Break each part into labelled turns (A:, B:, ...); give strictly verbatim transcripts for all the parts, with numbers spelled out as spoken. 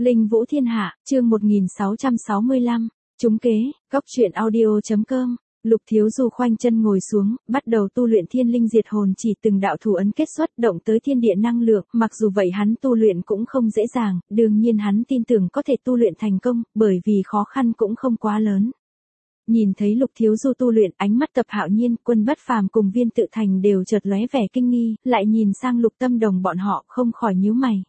A: Linh Vũ Thiên Hạ, chương một nghìn sáu trăm sáu mươi lăm, trúng kế, góc truyện audio.com. Lục Thiếu Du khoanh chân ngồi xuống, bắt đầu tu luyện Thiên Linh Diệt Hồn chỉ, từng đạo thủ ấn kết xuất động tới thiên địa năng lượng, mặc dù vậy hắn tu luyện cũng không dễ dàng, đương nhiên hắn tin tưởng có thể tu luyện thành công, bởi vì khó khăn cũng không quá lớn. Nhìn thấy Lục Thiếu Du tu luyện, ánh mắt Tập Hạo Nhiên, Quân Bất Phàm cùng Viên Tự Thành đều chợt lóe vẻ kinh nghi, lại nhìn sang Lục Tâm Đồng bọn họ, không khỏi nhíu mày.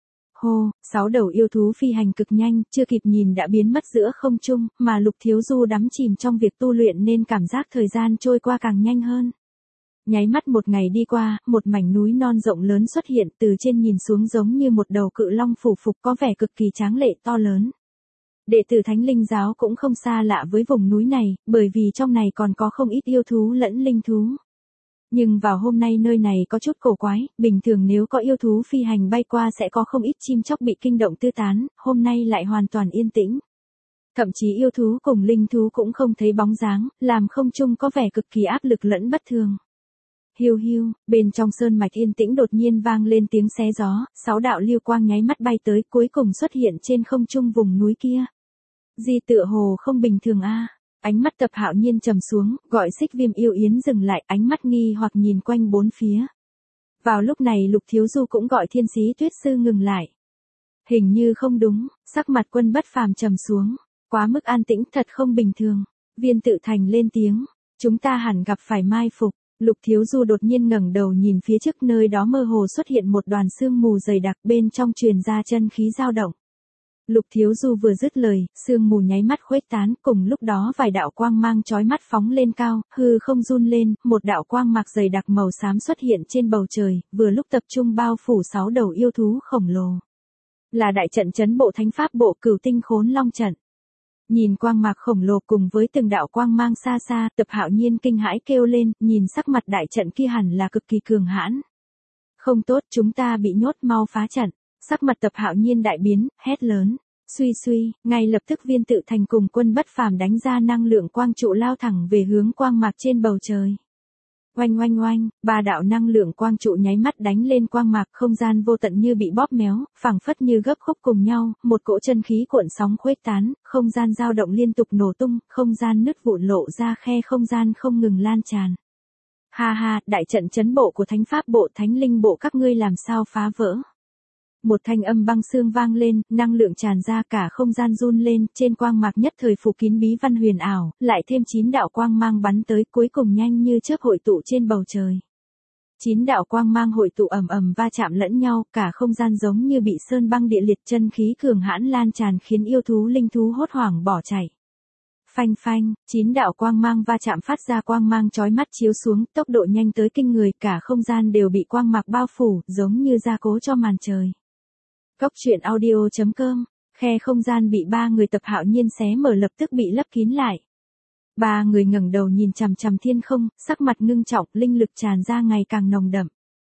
A: Hô, sáu đầu yêu thú phi hành cực nhanh, chưa kịp nhìn đã biến mất giữa không trung, mà Lục Thiếu Du đắm chìm trong việc tu luyện nên cảm giác thời gian trôi qua càng nhanh hơn. Nháy mắt một ngày đi qua, một mảnh núi non rộng lớn xuất hiện, từ trên nhìn xuống giống như một đầu cự long phủ phục, có vẻ cực kỳ tráng lệ to lớn. Đệ tử Thánh Linh giáo cũng không xa lạ với vùng núi này, bởi vì trong này còn có không ít yêu thú lẫn linh thú. Nhưng vào hôm nay nơi này có chút cổ quái, bình thường nếu có yêu thú phi hành bay qua sẽ có không ít chim chóc bị kinh động tứ tán, hôm nay lại hoàn toàn yên tĩnh. Thậm chí yêu thú cùng linh thú cũng không thấy bóng dáng, làm không trung có vẻ cực kỳ áp lực lẫn bất thường. Hiu hiu, bên trong sơn mạch yên tĩnh đột nhiên vang lên tiếng xé gió, sáu đạo lưu quang nháy mắt bay tới, cuối cùng xuất hiện trên không trung vùng núi kia. Di tựa hồ không bình thường a. Ánh mắt Tập Hạo Nhiên trầm xuống, gọi Xích Viêm yêu yến dừng lại, ánh mắt nghi hoặc nhìn quanh bốn phía. Vào lúc này Lục Thiếu Du cũng gọi Thiên Sĩ Tuyết Sư ngừng lại. Hình như không đúng, sắc mặt Quân Bất Phàm trầm xuống, quá mức an tĩnh, thật không bình thường. Viên Tự Thành lên tiếng, chúng ta hẳn gặp phải mai phục. Lục Thiếu Du đột nhiên ngẩng đầu nhìn phía trước, nơi đó mơ hồ xuất hiện một đoàn sương mù dày đặc, bên trong truyền ra chân khí dao động. Lục Thiếu Du vừa dứt lời, sương mù nháy mắt khuếch tán, cùng lúc đó vài đạo quang mang chói mắt phóng lên cao, hư không run lên, một đạo quang mạc dày đặc màu xám xuất hiện trên bầu trời, vừa lúc tập trung bao phủ sáu đầu yêu thú khổng lồ. Là đại trận trấn bộ thánh pháp bộ Cửu Tinh Khốn Long trận. Nhìn quang mạc khổng lồ cùng với từng đạo quang mang xa xa, Tập Hạo Nhiên kinh hãi kêu lên, nhìn sắc mặt đại trận kia hẳn là cực kỳ cường hãn. Không tốt, chúng ta bị nhốt, mau phá trận. Sắc mặt Tập Hạo Nhiên đại biến, hét lớn. Suy suy, ngay lập tức Viên Tự Thành cùng Quân Bất Phàm đánh ra năng lượng quang trụ lao thẳng về hướng quang mạc trên bầu trời. Oanh oanh oanh, ba đạo năng lượng quang trụ nháy mắt đánh lên quang mạc, không gian vô tận như bị bóp méo, phảng phất như gấp khúc cùng nhau, một cỗ chân khí cuộn sóng khuếch tán, không gian dao động liên tục nổ tung, không gian nứt vụn lộ ra khe không gian không ngừng lan tràn. Ha ha, đại trận trấn bộ của Thánh Pháp bộ Thánh Linh bộ các ngươi làm sao phá vỡ? Một thanh âm băng xương vang lên, năng lượng tràn ra, cả không gian run lên, trên quang mạc nhất thời phủ kín bí văn huyền ảo, lại thêm chín đạo quang mang bắn tới, cuối cùng nhanh như chớp hội tụ trên bầu trời. Chín đạo quang mang hội tụ ầm ầm va chạm lẫn nhau, cả không gian giống như bị sơn băng địa liệt, chân khí cường hãn lan tràn khiến yêu thú linh thú hốt hoảng bỏ chạy. Phanh phanh, chín đạo quang mang va chạm phát ra quang mang chói mắt chiếu xuống, tốc độ nhanh tới kinh người, cả không gian đều bị quang mạc bao phủ, giống như gia cố cho màn trời. Góc truyện audio.com, khe không gian bị ba người Tập Hạo Nhiên xé mở lập tức bị lấp kín lại. Ba người ngẩng đầu nhìn chằm chằm thiên không, sắc mặt ngưng trọng, linh lực tràn ra ngày càng nồng đậm.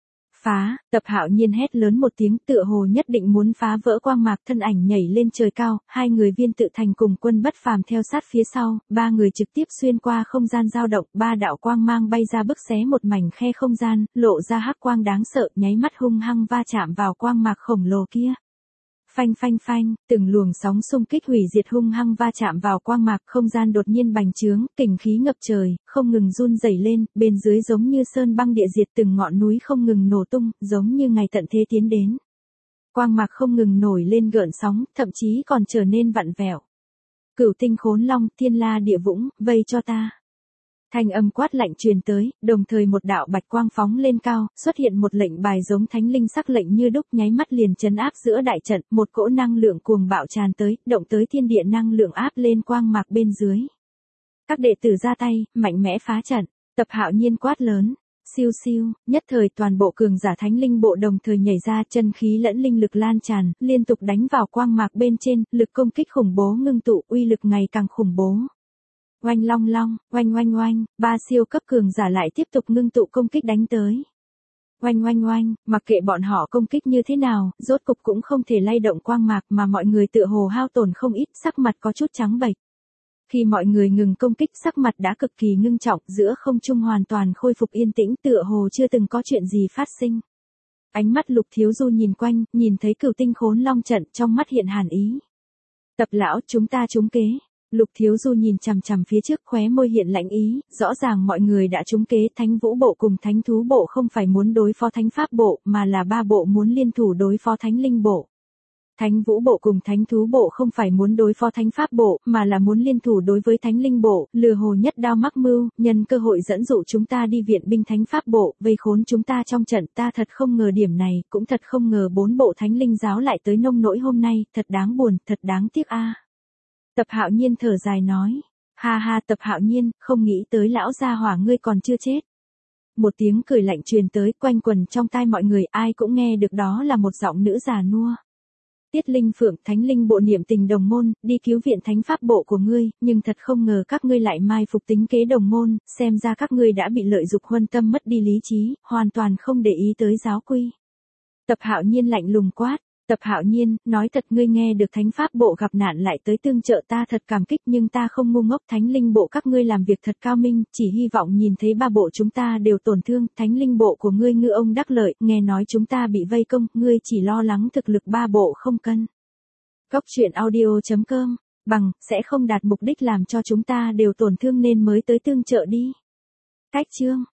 A: Phá, Tập Hạo Nhiên hét lớn một tiếng, tựa hồ nhất định muốn phá vỡ quang mạc, thân ảnh nhảy lên trời cao, hai người Viên Tự Thành cùng Quân Bất Phàm theo sát phía sau, ba người trực tiếp xuyên qua không gian dao động, ba đạo quang mang bay ra bức xé một mảnh khe không gian, lộ ra hắc quang đáng sợ, nháy mắt hung hăng va chạm vào quang mạc khổng lồ kia. Phanh phanh phanh, từng luồng sóng xung kích hủy diệt hung hăng va chạm vào quang mạc, không gian đột nhiên bành trướng, kình khí ngập trời, không ngừng run rẩy lên, bên dưới giống như sơn băng địa diệt, từng ngọn núi không ngừng nổ tung, giống như ngày tận thế tiến đến. Quang mạc không ngừng nổi lên gợn sóng, thậm chí còn trở nên vặn vẹo. Cửu Tinh Khốn Long, Thiên La Địa Vũng, vây cho ta. Thanh âm quát lạnh truyền tới, đồng thời một đạo bạch quang phóng lên cao, xuất hiện một lệnh bài giống thánh linh sắc lệnh như đúc, nháy mắt liền trấn áp giữa đại trận, một cỗ năng lượng cuồng bạo tràn tới, động tới thiên địa năng lượng áp lên quang mạc bên dưới. Các đệ tử ra tay, mạnh mẽ phá trận, Tập Hạo Nhiên quát lớn, siêu siêu, nhất thời toàn bộ cường giả thánh linh bộ đồng thời nhảy ra, chân khí lẫn linh lực lan tràn, liên tục đánh vào quang mạc bên trên, lực công kích khủng bố ngưng tụ, uy lực ngày càng khủng bố. Oanh long long, oanh oanh oanh, ba siêu cấp cường giả lại tiếp tục ngưng tụ công kích đánh tới. Oanh oanh oanh, mặc kệ bọn họ công kích như thế nào, rốt cục cũng không thể lay động quang mạc, mà mọi người tựa hồ hao tổn không ít, sắc mặt có chút trắng bệch. Khi mọi người ngừng công kích, sắc mặt đã cực kỳ ngưng trọng, giữa không trung hoàn toàn khôi phục yên tĩnh, tựa hồ chưa từng có chuyện gì phát sinh. Ánh mắt Lục Thiếu Du nhìn quanh, nhìn thấy Cửu Tinh Khốn Long trận, trong mắt hiện hàn ý. Tập lão, chúng ta trúng kế. Lục Thiếu Du nhìn chằm chằm phía trước, khóe môi hiện lạnh ý, rõ ràng mọi người đã trúng kế, Thánh Vũ Bộ cùng Thánh Thú Bộ không phải muốn đối phó Thánh Pháp Bộ, mà là ba bộ muốn liên thủ đối phó Thánh Linh Bộ. Thánh Vũ Bộ cùng Thánh Thú Bộ không phải muốn đối phó Thánh Pháp Bộ, mà là muốn liên thủ đối với Thánh Linh Bộ, lừa hồ nhất đao mắc mưu, nhân cơ hội dẫn dụ chúng ta đi viện binh Thánh Pháp Bộ, vây khốn chúng ta trong trận. Ta thật không ngờ điểm này, cũng thật không ngờ bốn bộ Thánh Linh giáo lại tới nông nỗi hôm nay, thật đáng buồn, thật đáng tiếc a. Tập Hạo Nhiên thở dài nói, ha ha, Tập Hạo Nhiên, không nghĩ tới lão gia hỏa ngươi còn chưa chết. Một tiếng cười lạnh truyền tới, quanh quần trong tai mọi người, ai cũng nghe được đó là một giọng nữ già nua. Tiết Linh Phượng, Thánh Linh Bộ niệm tình đồng môn, đi cứu viện Thánh Pháp Bộ của ngươi, nhưng thật không ngờ các ngươi lại mai phục tính kế đồng môn, xem ra các ngươi đã bị lợi dục huân tâm, mất đi lý trí, hoàn toàn không để ý tới giáo quy. Tập Hạo Nhiên lạnh lùng quát, Tập Hạo Nhiên, nói thật, ngươi nghe được Thánh Pháp Bộ gặp nạn lại tới tương trợ ta thật cảm kích, nhưng ta không ngu ngốc. Thánh Linh Bộ các ngươi làm việc thật cao minh, chỉ hy vọng nhìn thấy ba bộ chúng ta đều tổn thương. Thánh Linh Bộ của ngươi ngư ông đắc lợi, nghe nói chúng ta bị vây công, ngươi chỉ lo lắng thực lực ba bộ không cân. Góc truyện audio chấm com, bằng, sẽ không đạt mục đích làm cho chúng ta đều tổn thương nên mới tới tương trợ đi. Cách chương